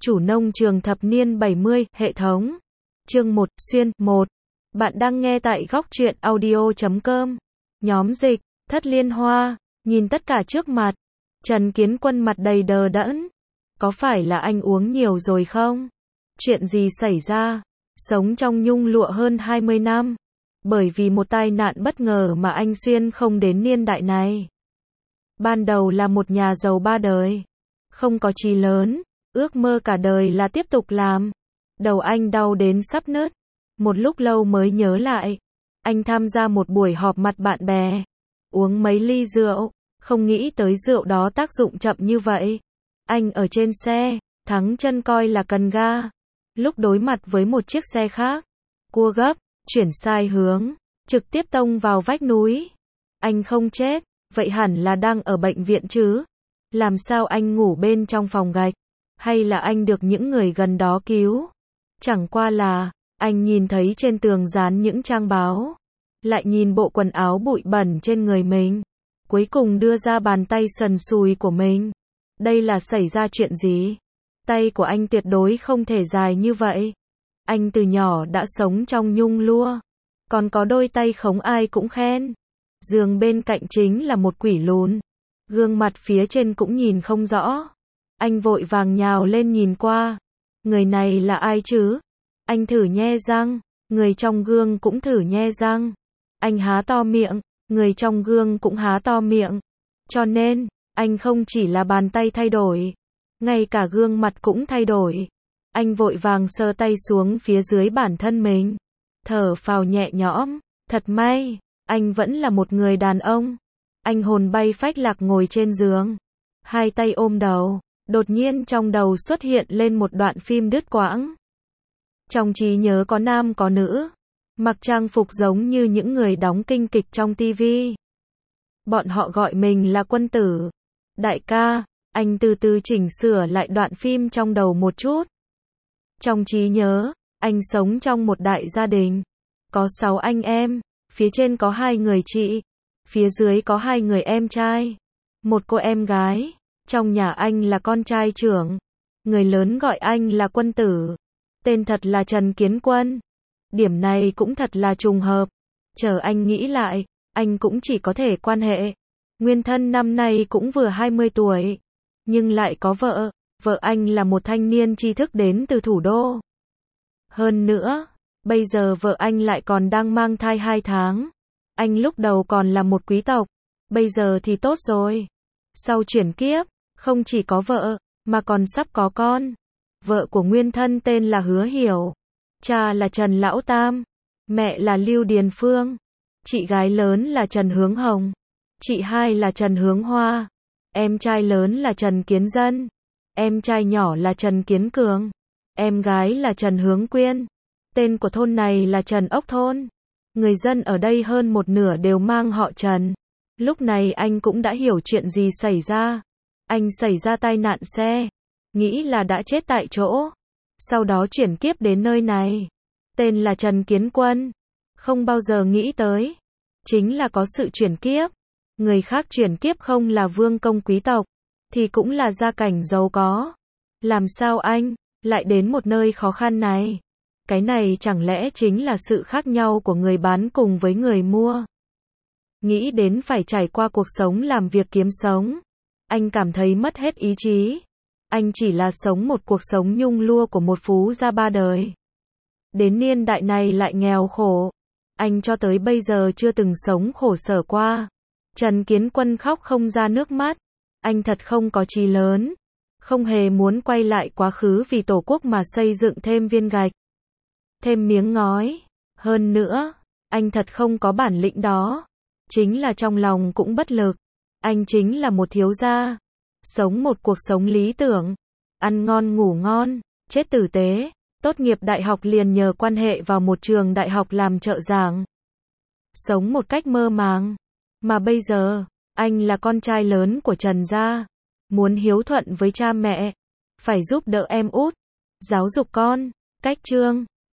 Chủ nông trường thập niên 70, hệ thống. Chương 1, xuyên, 1. Bạn đang nghe tại góc truyện audio.com. Nhóm dịch, Thất Liên Hoa, nhìn tất cả trước mặt. Trần Kiến Quân mặt đầy đờ đẫn. Có phải là anh uống nhiều rồi không? Chuyện gì xảy ra? Sống trong nhung lụa hơn 20 năm. Bởi vì một tai nạn bất ngờ mà anh xuyên không đến niên đại này. Ban đầu là một nhà giàu ba đời. Không có chí lớn, ước mơ cả đời là tiếp tục làm. Đầu anh đau đến sắp nứt. Một lúc lâu mới nhớ lại. Anh tham gia một buổi họp mặt bạn bè. Uống mấy ly rượu, không nghĩ tới rượu đó tác dụng chậm như vậy. Anh ở trên xe, thắng chân coi là cần ga. Lúc đối mặt với một chiếc xe khác, cua gấp, chuyển sai hướng, trực tiếp tông vào vách núi. Anh không chết, vậy hẳn là đang ở bệnh viện chứ? Làm sao anh ngủ bên trong phòng gạch? Hay là anh được những người gần đó cứu? Chẳng qua là, anh nhìn thấy trên tường dán những trang báo. Lại nhìn bộ quần áo bụi bẩn trên người mình. Cuối cùng đưa ra bàn tay sần sùi của mình. Đây là xảy ra chuyện gì? Tay của anh tuyệt đối không thể dài như vậy. Anh từ nhỏ đã sống trong nhung lụa. Còn có đôi tay khống ai cũng khen. Giường bên cạnh chính là một quỷ lùn. Gương mặt phía trên cũng nhìn không rõ. Anh vội vàng nhào lên nhìn qua. Người này là ai chứ? Anh thử nhe răng. Người trong gương cũng thử nhe răng. Anh há to miệng. Người trong gương cũng há to miệng. Cho nên, anh không chỉ là bàn tay thay đổi. Ngay cả gương mặt cũng thay đổi. Anh vội vàng sờ tay xuống phía dưới bản thân mình. Thở phào nhẹ nhõm. Thật may, anh vẫn là một người đàn ông. Anh hồn bay phách lạc ngồi trên giường. Hai tay ôm đầu. Đột nhiên trong đầu xuất hiện lên một đoạn phim đứt quãng. Trong trí nhớ có nam có nữ. Mặc trang phục giống như những người đóng kinh kịch trong tivi. Bọn họ gọi mình là Quân tử. Đại ca, anh từ từ chỉnh sửa lại đoạn phim trong đầu một chút. Trong trí nhớ, anh sống trong một đại gia đình. Có 6 anh em, phía trên có 2 người chị, phía dưới có 2 người em trai, một cô em gái. Trong nhà anh là con trai trưởng. Người lớn gọi anh là Quân tử. Tên thật là Trần Kiến Quân. Điểm này cũng thật là trùng hợp. Chờ anh nghĩ lại, anh cũng chỉ có thể quan hệ. Nguyên thân năm nay cũng vừa 20 tuổi. Nhưng lại có vợ. Vợ anh là một thanh niên tri thức đến từ thủ đô. Hơn nữa, bây giờ vợ anh lại còn đang mang thai 2 tháng. Anh lúc đầu còn là một quý tộc. Bây giờ thì tốt rồi. Sau chuyển kiếp, không chỉ có vợ, mà còn sắp có con. Vợ của nguyên thân tên là Hứa Hiểu. Cha là Trần Lão Tam. Mẹ là Lưu Điền Phương. Chị gái lớn là Trần Hướng Hồng. Chị hai là Trần Hướng Hoa. Em trai lớn là Trần Kiến Dân. Em trai nhỏ là Trần Kiến Cường. Em gái là Trần Hướng Quyên. Tên của thôn này là Trần Ốc Thôn. Người dân ở đây hơn một nửa đều mang họ Trần. Lúc này anh cũng đã hiểu chuyện gì xảy ra. Anh xảy ra tai nạn xe. Nghĩ là đã chết tại chỗ. Sau đó chuyển kiếp đến nơi này. Tên là Trần Kiến Quân. Không bao giờ nghĩ tới. Chính là có sự chuyển kiếp. Người khác chuyển kiếp không là vương công quý tộc. Thì cũng là gia cảnh giàu có. Làm sao anh lại đến một nơi khó khăn này? Cái này chẳng lẽ chính là sự khác nhau của người bán cùng với người mua? Nghĩ đến phải trải qua cuộc sống làm việc kiếm sống. Anh cảm thấy mất hết ý chí. Anh chỉ là sống một cuộc sống nhung lụa của một phú gia ba đời. Đến niên đại này lại nghèo khổ. Anh cho tới bây giờ chưa từng sống khổ sở qua. Trần Kiến Quân khóc không ra nước mắt. Anh thật không có chí lớn. Không hề muốn quay lại quá khứ vì tổ quốc mà xây dựng thêm viên gạch. Thêm miếng ngói. Hơn nữa, anh thật không có bản lĩnh đó. Chính là trong lòng cũng bất lực. Anh chính là một thiếu gia. Sống một cuộc sống lý tưởng. Ăn ngon ngủ ngon, chết tử tế. Tốt nghiệp đại học liền nhờ quan hệ vào một trường đại học làm trợ giảng. Sống một cách mơ màng. Mà bây giờ, anh là con trai lớn của Trần gia. Muốn hiếu thuận với cha mẹ. Phải giúp đỡ em út. Giáo dục con. Cách chương.